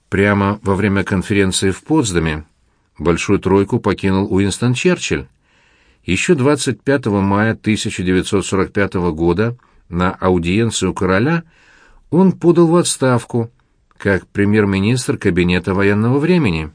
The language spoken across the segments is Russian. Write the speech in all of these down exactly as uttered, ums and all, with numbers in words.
Прямо во время конференции в Потсдаме Большую Тройку покинул Уинстон Черчилль. Еще двадцать пятого мая тысяча девятьсот сорок пятого года на аудиенцию короля он подал в отставку как премьер-министр кабинета военного времени.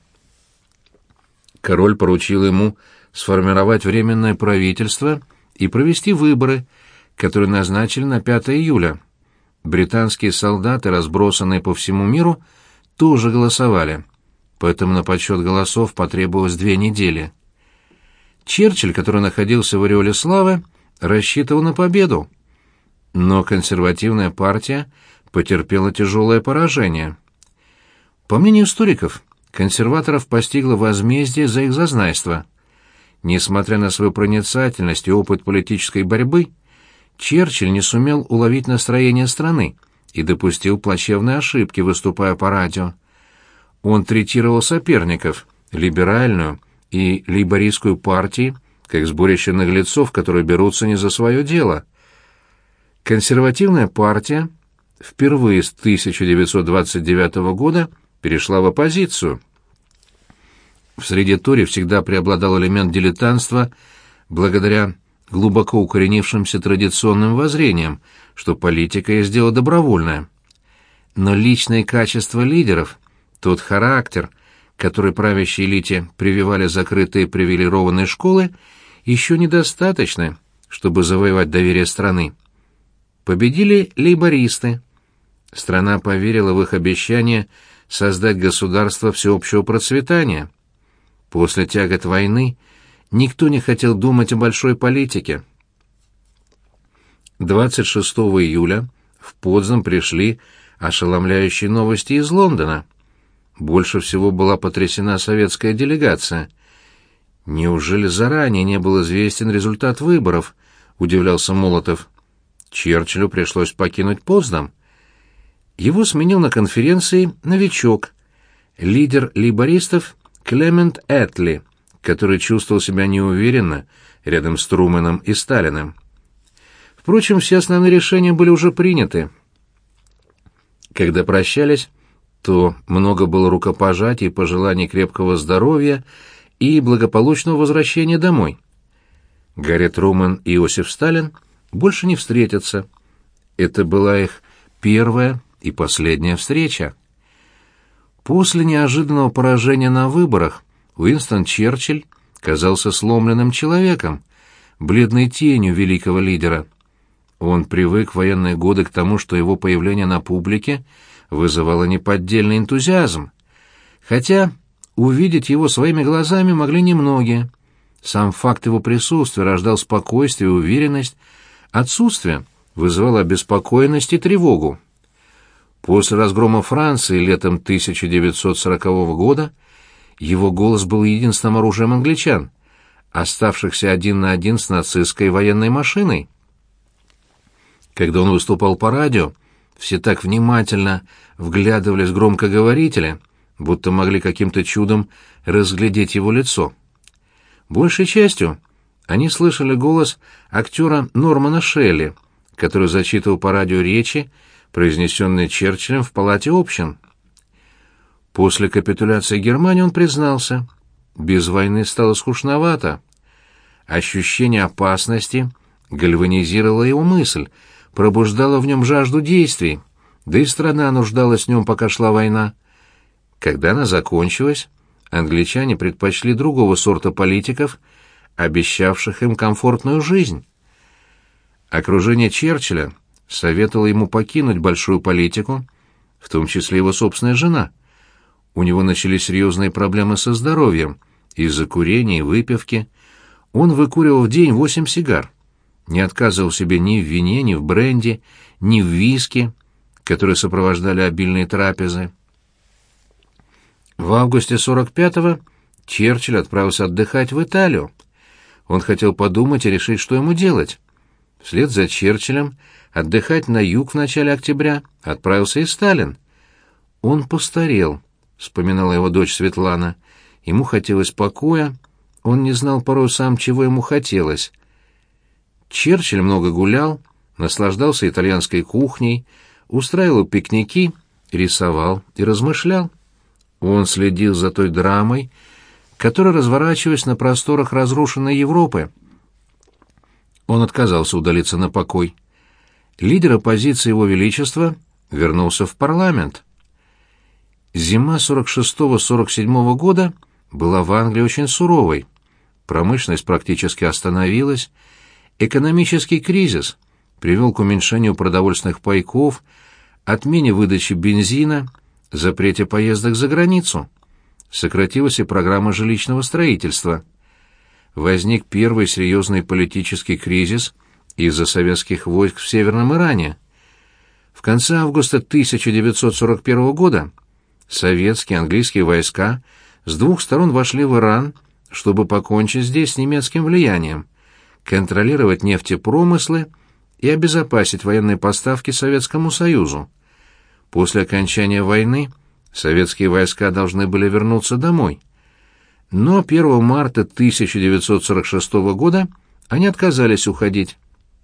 Король поручил ему сформировать временное правительство и провести выборы, которые назначили на пятое июля. Британские солдаты, разбросанные по всему миру, тоже голосовали, поэтому на подсчет голосов потребовалось две недели. Черчилль, который находился в ореоле славы, рассчитывал на победу. Но консервативная партия потерпела тяжелое поражение. По мнению историков, консерваторов постигло возмездие за их зазнайство. Несмотря на свою проницательность и опыт политической борьбы, Черчилль не сумел уловить настроение страны и допустил плачевные ошибки, выступая по радио. Он третировал соперников, либеральную и лейбористскую партии, как сборище наглецов, которые берутся не за свое дело. Консервативная партия впервые с тысяча девятьсот двадцать девятого года перешла в оппозицию. В среде Тори всегда преобладал элемент дилетантства благодаря глубоко укоренившимся традиционным воззрениям, что политика есть дело добровольное. Но личные качества лидеров, тот характер, который правящей элите прививали закрытые привилегированные школы, еще недостаточны, чтобы завоевать доверие страны. Победили лейбористы. Страна поверила в их обещание создать государство всеобщего процветания. После тягот войны никто не хотел думать о большой политике. двадцать шестого июля в Потсдам пришли ошеломляющие новости из Лондона. Больше всего была потрясена советская делегация. «Неужели заранее не был известен результат выборов?» — удивлялся Молотов. Черчиллю пришлось покинуть Потсдам. Его сменил на конференции новичок, лидер лейбористов Клемент Этли, который чувствовал себя неуверенно рядом с Трумэном и Сталиным. Впрочем, все основные решения были уже приняты. Когда прощались, то много было рукопожатий и пожеланий крепкого здоровья и благополучного возвращения домой. Гарри Трумэн и Иосиф Сталин больше не встретятся. Это была их первая и последняя встреча. После неожиданного поражения на выборах Уинстон Черчилль казался сломленным человеком, бледной тенью великого лидера. Он привык в военные годы к тому, что его появление на публике вызывало неподдельный энтузиазм. Хотя увидеть его своими глазами могли немногие. Сам факт его присутствия рождал спокойствие и уверенность, отсутствие вызывало обеспокоенность и тревогу. После разгрома Франции летом тысяча девятьсот сорокового года его голос был единственным оружием англичан, оставшихся один на один с нацистской военной машиной. Когда он выступал по радио, все так внимательно вглядывались в громкоговорители, будто могли каким-то чудом разглядеть его лицо. Большей частью они слышали голос актера Нормана Шелли, который зачитывал по радио речи, произнесенные Черчиллем в Палате общин. После капитуляции Германии он признался: без войны стало скучновато. Ощущение опасности гальванизировало его мысль, пробуждало в нем жажду действий, да и страна нуждалась в нем, пока шла война. Когда она закончилась, англичане предпочли другого сорта политиков, обещавших им комфортную жизнь. Окружение Черчилля советовало ему покинуть большую политику, в том числе его собственная жена. У него начались серьезные проблемы со здоровьем из-за курения и выпивки. Он выкуривал в день восемь сигар, не отказывал себе ни в вине, ни в бренди, ни в виски, которые сопровождали обильные трапезы. В августе сорок пятого Черчилль отправился отдыхать в Италию. Он хотел подумать и решить, что ему делать. Вслед за Черчиллем отдыхать на юг в начале октября отправился и Сталин. «Он постарел», — вспоминала его дочь Светлана. «Ему хотелось покоя, он не знал порой сам, чего ему хотелось». Черчилль много гулял, наслаждался итальянской кухней, устраивал пикники, рисовал и размышлял. Он следил за той драмой, которая разворачивалась на просторах разрушенной Европы. Он отказался удалиться на покой. Лидер оппозиции Его Величества вернулся в парламент. Зима сорок шестого — сорок седьмого года была в Англии очень суровой. Промышленность практически остановилась. Экономический кризис привел к уменьшению продовольственных пайков, отмене выдачи бензина, запрете поездок за границу. Сократилась и программа жилищного строительства. Возник первый серьезный политический кризис из-за советских войск в Северном Иране. В конце августа тысяча девятьсот сорок первого года советские и английские войска с двух сторон вошли в Иран, чтобы покончить здесь с немецким влиянием, контролировать нефтепромыслы и обезопасить военные поставки Советскому Союзу. После окончания войны советские войска должны были вернуться домой. Но первого марта тысяча девятьсот сорок шестого года они отказались уходить.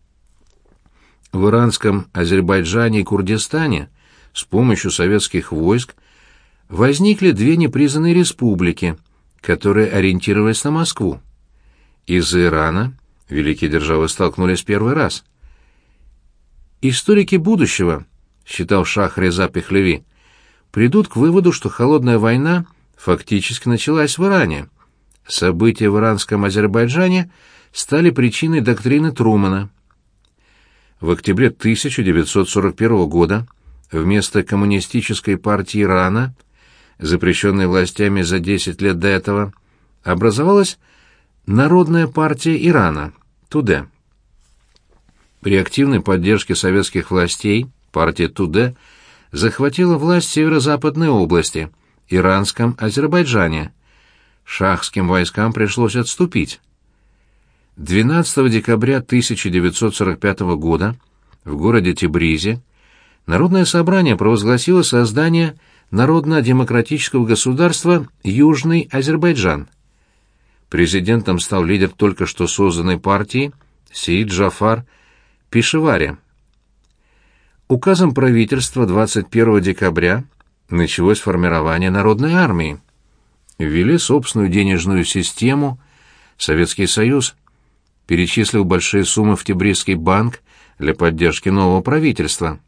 В иранском Азербайджане и Курдистане с помощью советских войск возникли две непризнанные республики, которые ориентировались на Москву. Из-за Ирана великие державы столкнулись первый раз. Историки будущего, считал шах Реза Пехлеви, придут к выводу, что холодная война фактически началась в Иране. События в иранском Азербайджане стали причиной доктрины Трумэна. В октябре тысяча девятьсот сорок первого года вместо коммунистической партии Ирана, запрещенной властями за десять лет до этого, образовалась Народная партия Ирана, Туде. При активной поддержке советских властей партия Туде захватила власть в северо-западной области, иранском Азербайджане. Шахским войскам пришлось отступить. двенадцатого декабря тысяча девятьсот сорок пятого года в городе Тебризе Народное собрание провозгласило создание Народно-демократического государства Южный Азербайджан. Президентом стал лидер только что созданной партии Сеид Джафар Пешевари. Указом правительства двадцать первого декабря началось формирование Народной армии. Ввели собственную денежную систему. Советский Союз перечислил большие суммы в Тебризский банк для поддержки нового правительства.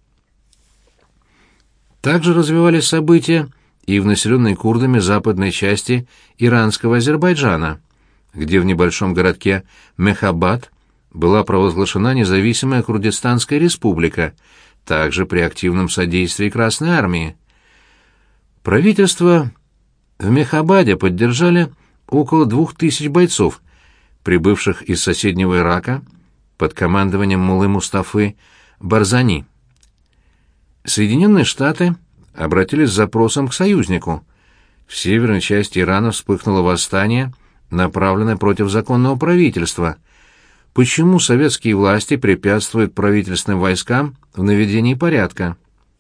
Также развивались события и в населенной курдами западной части иранского Азербайджана, где в небольшом городке Мехабад была провозглашена независимая Курдистанская республика, также при активном содействии Красной армии. Правительство в Мехабаде поддержали около двух тысяч бойцов, прибывших из соседнего Ирака под командованием муллы Мустафы Барзани. Соединенные Штаты обратились с запросом к союзнику. В северной части Ирана вспыхнуло восстание, направленное против законного правительства. Почему советские власти препятствуют правительственным войскам в наведении порядка?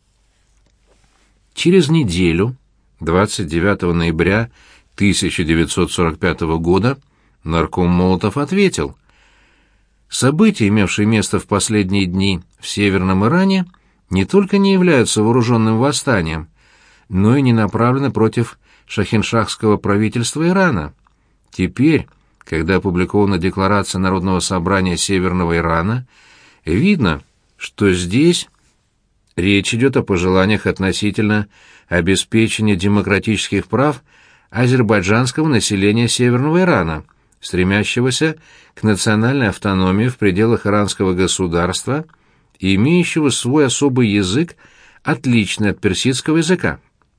Через неделю, двадцать девятого ноября тысяча девятьсот сорок пятого года, нарком Молотов ответил: события, имевшие место в последние дни в Северном Иране, не только не являются вооруженным восстанием, но и не направлены против шахиншахского правительства Ирана. Теперь, когда опубликована декларация Народного собрания Северного Ирана, видно, что здесь речь идет о пожеланиях относительно обеспечения демократических прав азербайджанского населения Северного Ирана, стремящегося к национальной автономии в пределах иранского государства и имеющего свой особый язык, отличный от персидского языка.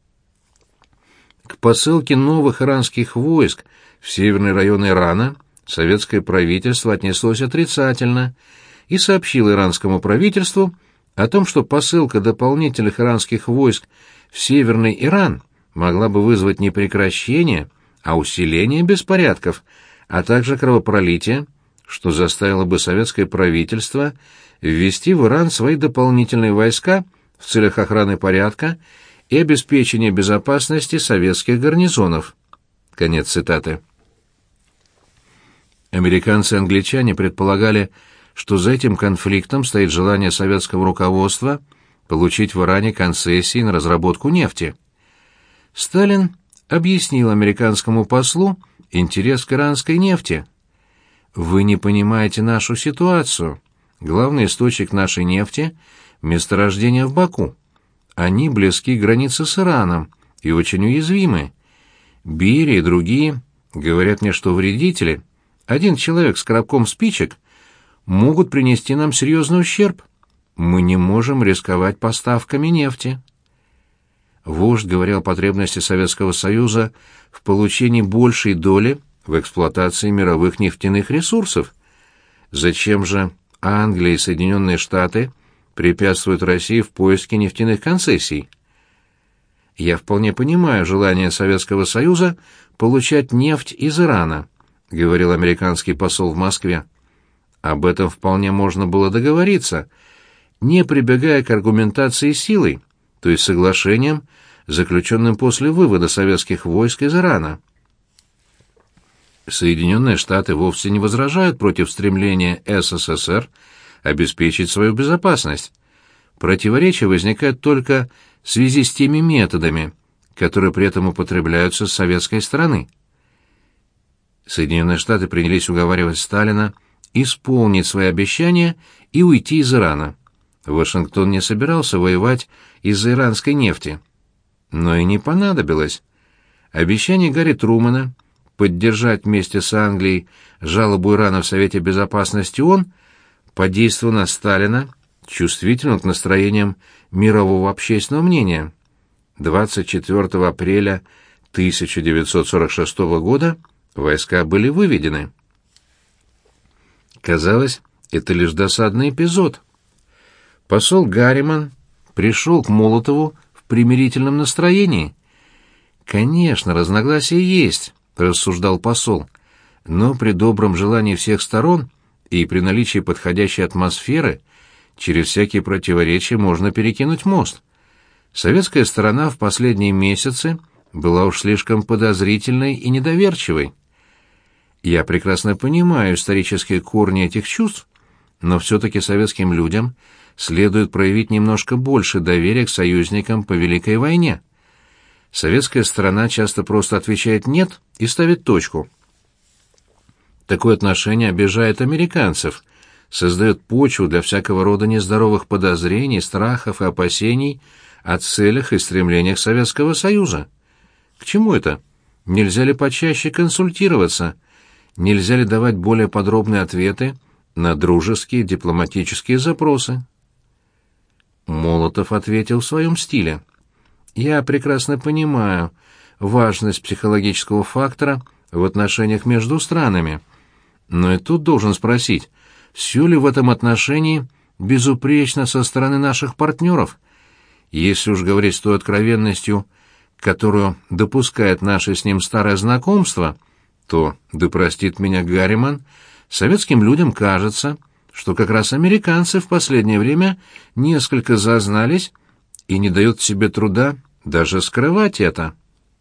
К посылке новых иранских войск в северный район Ирана советское правительство отнеслось отрицательно и сообщило иранскому правительству о том, что посылка дополнительных иранских войск в северный Иран могла бы вызвать не прекращение, а усиление беспорядков, а также кровопролитие, что заставило бы советское правительство ввести в Иран свои дополнительные войска в целях охраны порядка и обеспечения безопасности советских гарнизонов. Конец цитаты. Американцы и англичане предполагали, что за этим конфликтом стоит желание советского руководства получить в Иране концессии на разработку нефти. Сталин объяснил американскому послу интерес к иранской нефти. «Вы не понимаете нашу ситуацию. Главный источник нашей нефти — месторождение в Баку. Они близки к границе с Ираном и очень уязвимы. Бири и другие говорят мне, что вредители, один человек с коробком спичек, могут принести нам серьезный ущерб. Мы не можем рисковать поставками нефти». Вождь говорил о потребности Советского Союза в получении большей доли в эксплуатации мировых нефтяных ресурсов. Зачем же Англия и Соединенные Штаты препятствуют России в поиске нефтяных концессий? Я вполне понимаю желание Советского Союза получать нефть из Ирана, говорил американский посол в Москве. Об этом вполне можно было договориться, не прибегая к аргументации силой, то есть соглашением, заключенным после вывода советских войск из Ирана. Соединенные Штаты вовсе не возражают против стремления СССР обеспечить свою безопасность. Противоречия возникают только в связи с теми методами, которые при этом употребляются с советской стороны. Соединенные Штаты принялись уговаривать Сталина исполнить свои обещания и уйти из Ирана. Вашингтон не собирался воевать из-за иранской нефти. Но и не понадобилось. Обещание Гарри Трумэна поддержать вместе с Англией жалобу Ирана в Совете Безопасности ООН подействовало на Сталина, чувствительным к настроениям мирового общественного мнения. двадцать четвёртого апреля тысяча девятьсот сорок шестого года войска были выведены. Казалось, это лишь досадный эпизод. Посол Гарриман пришел к Молотову в примирительном настроении. «Конечно, разногласия есть», — рассуждал посол, «но при добром желании всех сторон и при наличии подходящей атмосферы через всякие противоречия можно перекинуть мост. Советская сторона в последние месяцы была уж слишком подозрительной и недоверчивой. Я прекрасно понимаю исторические корни этих чувств, но все-таки советским людям следует проявить немножко больше доверия к союзникам по Великой войне. Советская сторона часто просто отвечает «нет» и ставит точку. Такое отношение обижает американцев, создает почву для всякого рода нездоровых подозрений, страхов и опасений о целях и стремлениях Советского Союза. К чему это? Нельзя ли почаще консультироваться? Нельзя ли давать более подробные ответы на дружеские дипломатические запросы? Молотов ответил в своем стиле. «Я прекрасно понимаю важность психологического фактора в отношениях между странами, но и тут должен спросить, все ли в этом отношении безупречно со стороны наших партнеров? Если уж говорить с той откровенностью, которую допускает наше с ним старое знакомство, то, да простит меня Гарриман, советским людям кажется, что как раз американцы в последнее время несколько зазнались и не дают себе труда даже скрывать это».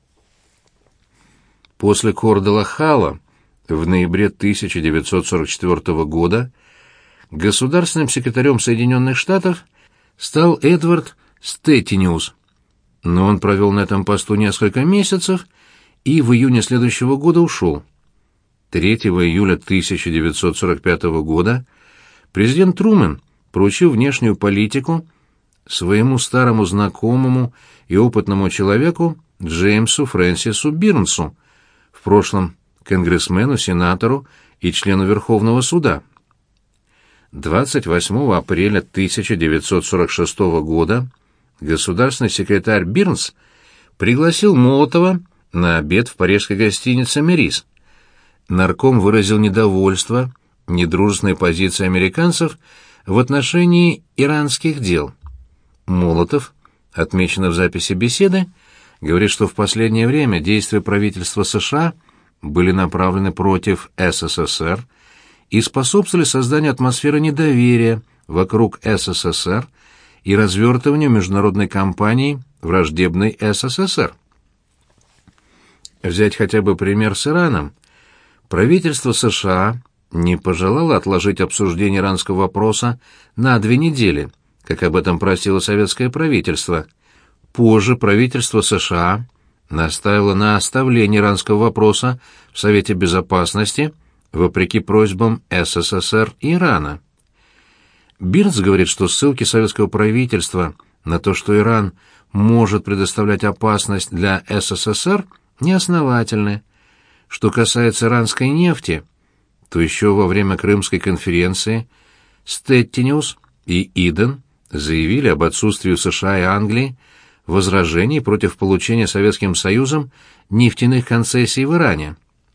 После Кордела-Халла в ноябре тысяча девятьсот сорок четвёртого года государственным секретарем Соединенных Штатов стал Эдвард Стеттиниус, но он провел на этом посту несколько месяцев и в июне следующего года ушел. третьего июля тысяча девятьсот сорок пятого года президент Трумэн поручил внешнюю политику своему старому знакомому и опытному человеку Джеймсу Фрэнсису Бирнсу, в прошлом конгрессмену, сенатору и члену Верховного суда. двадцать восьмого апреля тысяча девятьсот сорок шестого года государственный секретарь Бирнс пригласил Молотова на обед в парижской гостинице «Мерис». Нарком выразил недовольство недружественной позицией американцев в отношении иранских дел. Молотов, отмечено в записи беседы, говорит, что в последнее время действия правительства США были направлены против СССР и способствовали созданию атмосферы недоверия вокруг СССР и развертыванию международной кампании, враждебной СССР. Взять хотя бы пример с Ираном. Правительство США не пожелало отложить обсуждение иранского вопроса на две недели, как об этом просило советское правительство. Позже правительство США настаивала на оставлении иранского вопроса в Совете Безопасности вопреки просьбам СССР и Ирана. Бирнс говорит, что ссылки советского правительства на то, что Иран может предоставлять опасность для СССР, неосновательны. Что касается иранской нефти, то еще во время Крымской конференции Стеттинюс и Иден заявили об отсутствии у США и Англии возражений против получения Советским Союзом нефтяных концессий в Иране.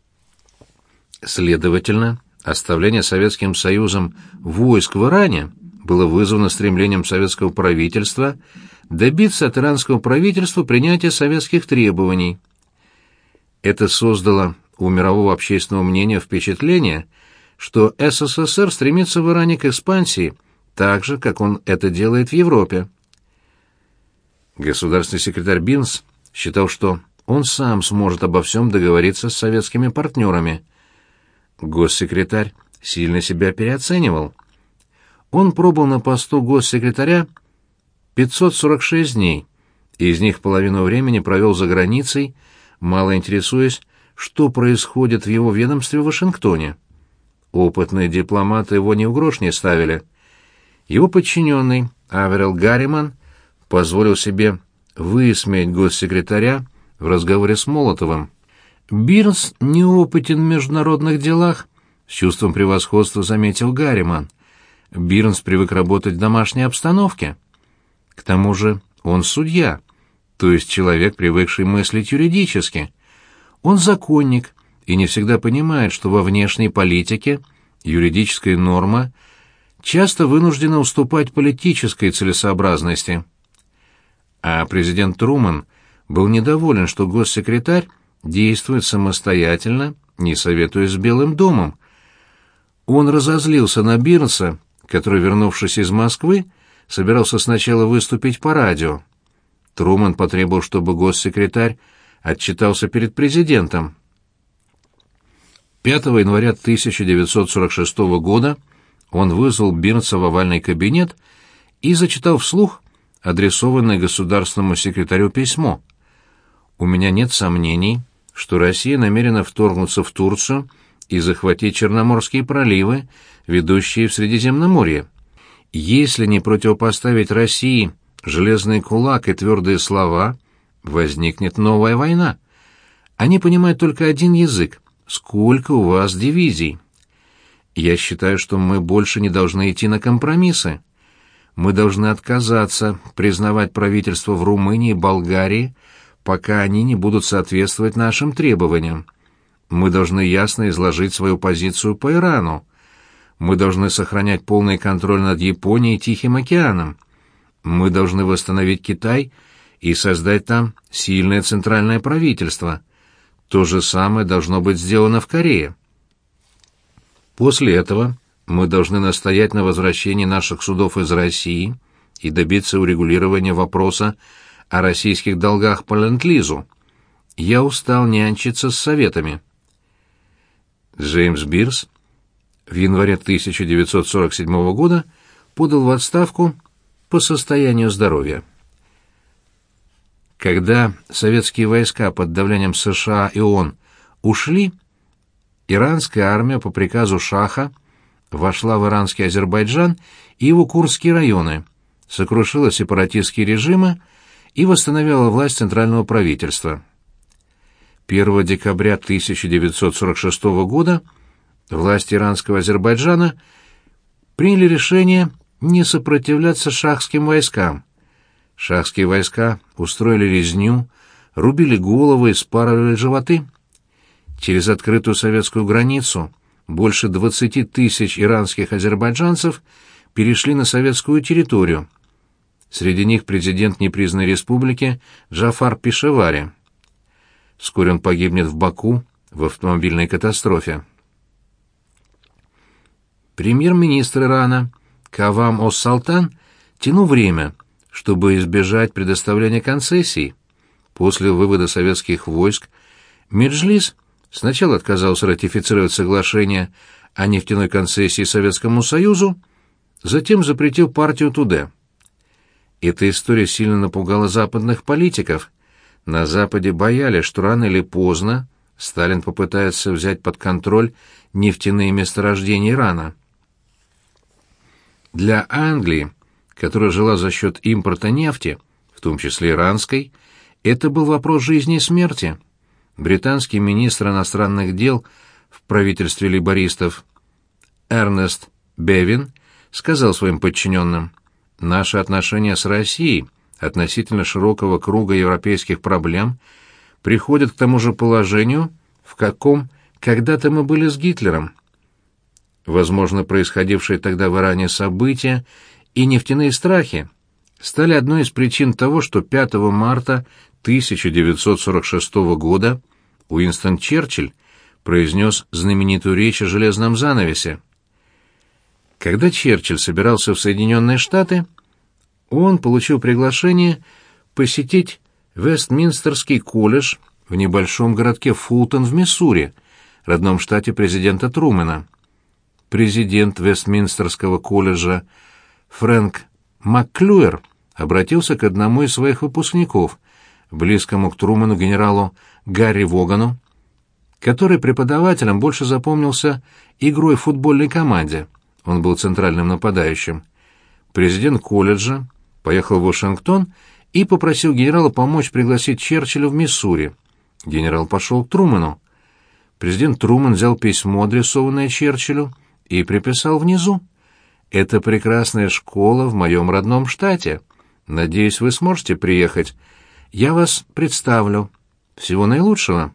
Следовательно, оставление Советским Союзом войск в Иране было вызвано стремлением советского правительства добиться от иранского правительства принятия советских требований. Это создало у мирового общественного мнения впечатление, что СССР стремится в Иране к экспансии так же, как он это делает в Европе. Государственный секретарь Бирнс считал, что он сам сможет обо всем договориться с советскими партнерами. Госсекретарь сильно себя переоценивал. Он пробыл на посту госсекретаря пятьсот сорок шесть дней, и из них половину времени провел за границей, мало интересуясь, что происходит в его ведомстве в Вашингтоне. Опытные дипломаты его ни в грош не ставили. Его подчиненный, Аверил Гарриман, позволил себе высмеять госсекретаря в разговоре с Молотовым. «Бирнс неопытен в международных делах», — с чувством превосходства заметил Гарриман. «Бирнс привык работать в домашней обстановке. К тому же он судья, то есть человек, привыкший мыслить юридически. Он законник и не всегда понимает, что во внешней политике юридическая норма часто вынуждена уступать политической целесообразности». А президент Трумэн был недоволен, что госсекретарь действует самостоятельно, не советуясь с Белым домом. Он разозлился на Бирнса, который, вернувшись из Москвы, собирался сначала выступить по радио. Трумэн потребовал, чтобы госсекретарь отчитался перед президентом. пятого января тысяча девятьсот сорок шестого года он вызвал Бирнса в овальный кабинет и зачитал вслух адресованное государственному секретарю письмо. «У меня нет сомнений, что Россия намерена вторгнуться в Турцию и захватить Черноморские проливы, ведущие в Средиземноморье. Если не противопоставить России железный кулак и твердые слова, возникнет новая война. Они понимают только один язык. Сколько у вас дивизий? Я считаю, что мы больше не должны идти на компромиссы. Мы должны отказаться признавать правительство в Румынии и Болгарии, пока они не будут соответствовать нашим требованиям. Мы должны ясно изложить свою позицию по Ирану. Мы должны сохранять полный контроль над Японией и Тихим океаном. Мы должны восстановить Китай и создать там сильное центральное правительство. То же самое должно быть сделано в Корее. После этого мы должны настоять на возвращении наших судов из России и добиться урегулирования вопроса о российских долгах по ленд-лизу. Я устал нянчиться с советами». Джеймс Бирнс в январе тысяча девятьсот сорок седьмого года подал в отставку по состоянию здоровья. Когда советские войска под давлением США и ООН ушли, иранская армия по приказу Шаха вошла в иранский Азербайджан и его курдские районы, сокрушила сепаратистские режимы и восстановила власть центрального правительства. первого декабря тысяча девятьсот сорок шестого года власти иранского Азербайджана приняли решение не сопротивляться шахским войскам. Шахские войска устроили резню, рубили головы и спарывали животы. Через открытую советскую границу больше двадцати тысяч иранских азербайджанцев перешли на советскую территорию. Среди них президент непризнанной республики Джафар Пешевари. Вскоре он погибнет в Баку в автомобильной катастрофе. Премьер-министр Ирана Кавам ос-Салтан тянул время, чтобы избежать предоставления концессий. После вывода советских войск Меджлис сначала отказался ратифицировать соглашение о нефтяной концессии Советскому Союзу, затем запретил партию Туде. Эта история сильно напугала западных политиков. На Западе боялись, что рано или поздно Сталин попытается взять под контроль нефтяные месторождения Ирана. Для Англии, которая жила за счет импорта нефти, в том числе иранской, это был вопрос жизни и смерти. Британский министр иностранных дел в правительстве лейбористов Эрнест Бевин сказал своим подчиненным: «Наши отношения с Россией относительно широкого круга европейских проблем приходят к тому же положению, в каком когда-то мы были с Гитлером». Возможно, происходившие тогда в Иране события и нефтяные страхи стали одной из причин того, что пятого марта тысяча девятьсот сорок шестого года Уинстон Черчилль произнес знаменитую речь о железном занавесе. Когда Черчилль собирался в Соединенные Штаты, он получил приглашение посетить Вестминстерский колледж в небольшом городке Фултон в Миссури, родном штате президента Трумэна. Президент Вестминстерского колледжа Фрэнк Макклюэр обратился к одному из своих выпускников, близкому к Трумэну генералу Гарри Вогану, который преподавателем больше запомнился игрой в футбольной команде. Он был центральным нападающим. Президент колледжа поехал в Вашингтон и попросил генерала помочь пригласить Черчилля в Миссури. Генерал пошел к Трумэну. Президент Трумэн взял письмо, адресованное Черчиллю, и приписал внизу: «Это прекрасная школа в моем родном штате. Надеюсь, вы сможете приехать. Я вас представлю. Всего наилучшего».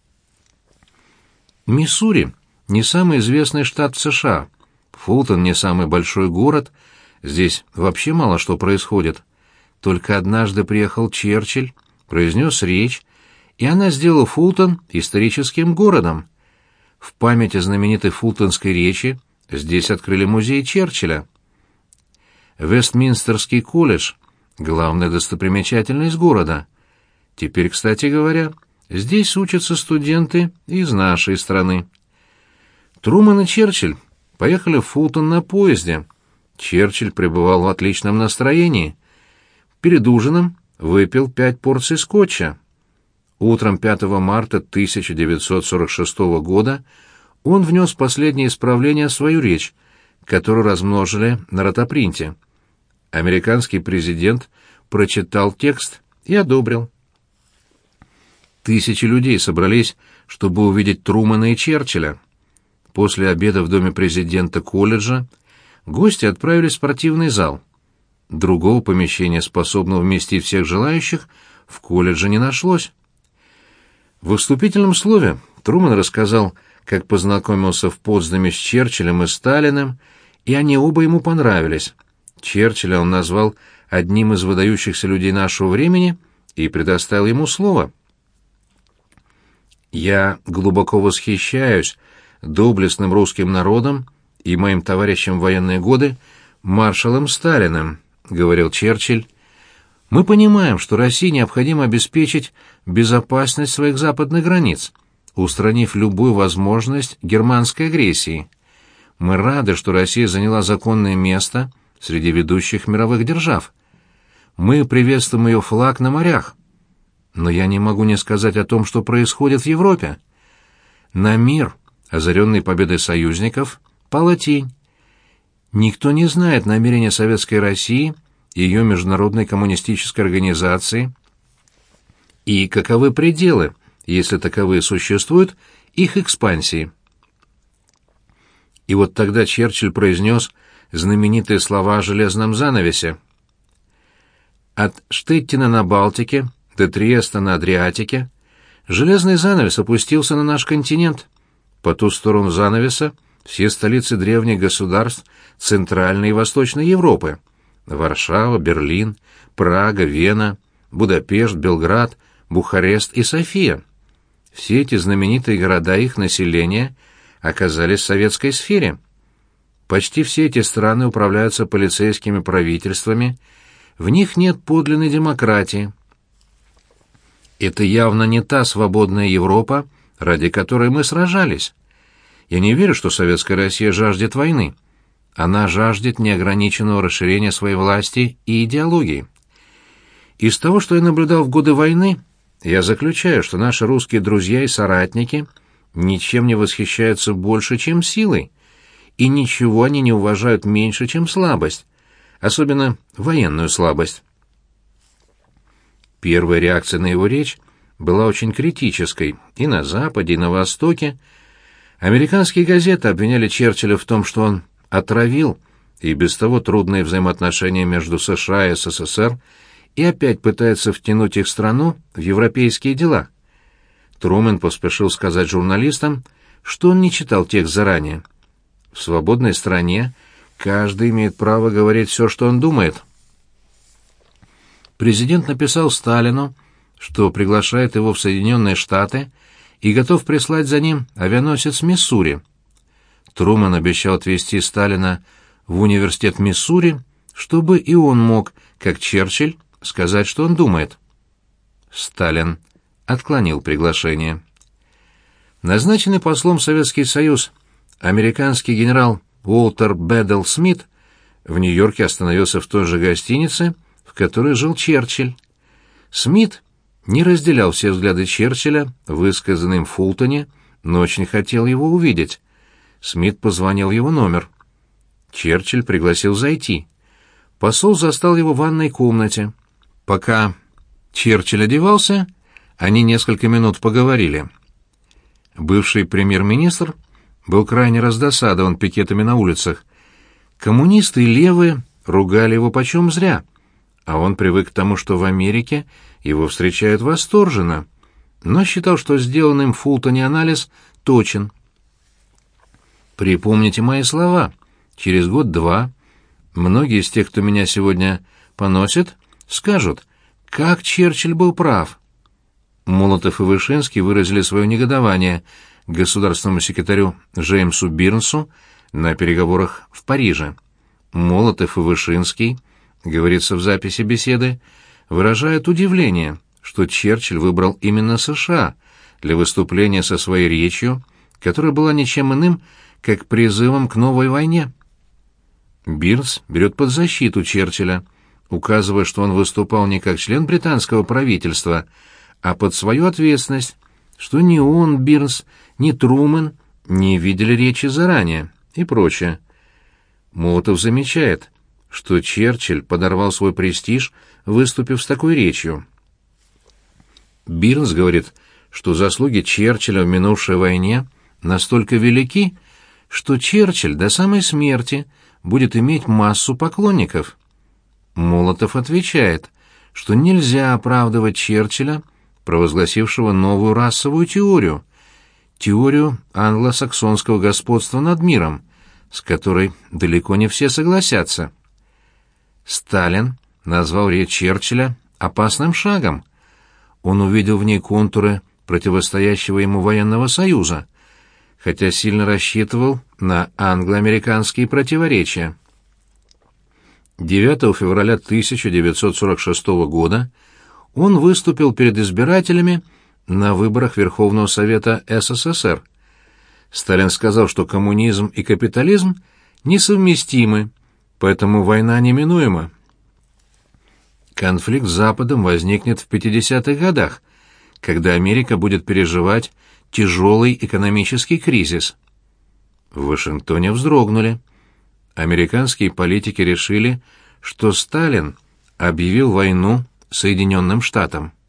Миссури — не самый известный штат в США. Фултон — не самый большой город. Здесь вообще мало что происходит. Только однажды приехал Черчилль, произнес речь, и она сделала Фултон историческим городом. В память о знаменитой фултонской речи здесь открыли музей Черчилля. Вестминстерский колледж — главная достопримечательность города. Теперь, кстати говоря, здесь учатся студенты из нашей страны. Трумэн и Черчилль поехали в Фултон на поезде. Черчилль пребывал в отличном настроении. Перед ужином выпил пять порций скотча. Утром пятого марта тысяча девятьсот сорок шестого года он внес последнее исправление в свою речь, которую размножили на ротопринте. Американский президент прочитал текст и одобрил. Тысячи людей собрались, чтобы увидеть Трумэна и Черчилля. После обеда в доме президента колледжа гости отправились в спортивный зал. Другого помещения, способного вместить всех желающих, в колледже не нашлось. В вступительном слове Трумэн рассказал, как познакомился в Потсдаме с Черчиллем и Сталиным, и они оба ему понравились. Черчилля он назвал одним из выдающихся людей нашего времени и предоставил ему слово. «Я глубоко восхищаюсь доблестным русским народом и моим товарищем в военные годы маршалом Сталиным», — говорил Черчилль. «Мы понимаем, что России необходимо обеспечить безопасность своих западных границ, устранив любую возможность германской агрессии. Мы рады, что Россия заняла законное место среди ведущих мировых держав. Мы приветствуем ее флаг на морях. Но я не могу не сказать о том, что происходит в Европе. На мир, озаренный победой союзников, пала тень. Никто не знает намерения Советской России и ее международной коммунистической организации и каковы пределы, если таковые существуют, их экспансии». И вот тогда Черчилль произнес знаменитые слова о железном занавесе. «От Штеттина на Балтике до Триеста на Адриатике железный занавес опустился на наш континент. По ту сторону занавеса все столицы древних государств Центральной и Восточной Европы — Варшава, Берлин, Прага, Вена, Будапешт, Белград, Бухарест и София. Все эти знаменитые города и их население оказались в советской сфере. Почти все эти страны управляются полицейскими правительствами, в них нет подлинной демократии. Это явно не та свободная Европа, ради которой мы сражались. Я не верю, что советская Россия жаждет войны. Она жаждет неограниченного расширения своей власти и идеологии. Из того, что я наблюдал в годы войны, я заключаю, что наши русские друзья и соратники ничем не восхищаются больше, чем силой, и ничего они не уважают меньше, чем слабость, особенно военную слабость. Первая реакция на его речь была очень критической и на Западе, и на Востоке. Американские газеты обвиняли Черчилля в том, что он отравил и без того трудные взаимоотношения между США и СССР и опять пытается втянуть их страну в европейские дела. Трумэн поспешил сказать журналистам, что он не читал текст заранее. В свободной стране каждый имеет право говорить все, что он думает. Президент написал Сталину, что приглашает его в Соединенные Штаты и готов прислать за ним авианосец «Миссури». Трумэн обещал отвезти Сталина в университет Миссури, чтобы и он мог, как Черчилль, сказать, что он думает. Сталин отклонил приглашение. Назначенный послом в Советский Союз американский генерал Уолтер Бэддл Смит в Нью-Йорке остановился в той же гостинице, в которой жил Черчилль. Смит не разделял все взгляды Черчилля, высказанные им в Фултоне, но очень хотел его увидеть. Смит позвонил в его номер. Черчилль пригласил зайти. Посол застал его в ванной комнате. Пока Черчилль одевался, они несколько минут поговорили. Бывший премьер-министр был крайне раздосадован пикетами на улицах. Коммунисты и левые ругали его почем зря, а он привык к тому, что в Америке его встречают восторженно, но считал, что сделанный им в Фултоне анализ точен. Припомните мои слова. Через год-два многие из тех, кто меня сегодня поносит, скажут, как Черчилль был прав. Молотов и Вышинский выразили свое негодование государственному секретарю Джеймсу Бирнсу на переговорах в Париже. Молотов и Вышинский, говорится в записи беседы, выражают удивление, что Черчилль выбрал именно США для выступления со своей речью, которая была ничем иным, как призывом к новой войне. Бирнс берет под защиту Черчилля, указывая, что он выступал не как член британского правительства, а под свою ответственность, что ни он, Бирнс, ни Трумэн не видели речи заранее и прочее. Молотов замечает, что Черчилль подорвал свой престиж, выступив с такой речью. Бирнс говорит, что заслуги Черчилля в минувшей войне настолько велики, что Черчилль до самой смерти будет иметь массу поклонников. Молотов отвечает, что нельзя оправдывать Черчилля, провозгласившего новую расовую теорию, теорию англосаксонского господства над миром, с которой далеко не все согласятся. Сталин назвал речь Черчилля опасным шагом. Он увидел в ней контуры противостоящего ему военного союза, хотя сильно рассчитывал на англо-американские противоречия. девятого февраля тысяча девятьсот сорок шестого года он выступил перед избирателями на выборах Верховного Совета СССР. Сталин сказал, что коммунизм и капитализм несовместимы, поэтому война неминуема. Конфликт с Западом возникнет в пятидесятых годах, когда Америка будет переживать тяжелый экономический кризис. В Вашингтоне вздрогнули. Американские политики решили, что Сталин объявил войну Соединенным Штатам.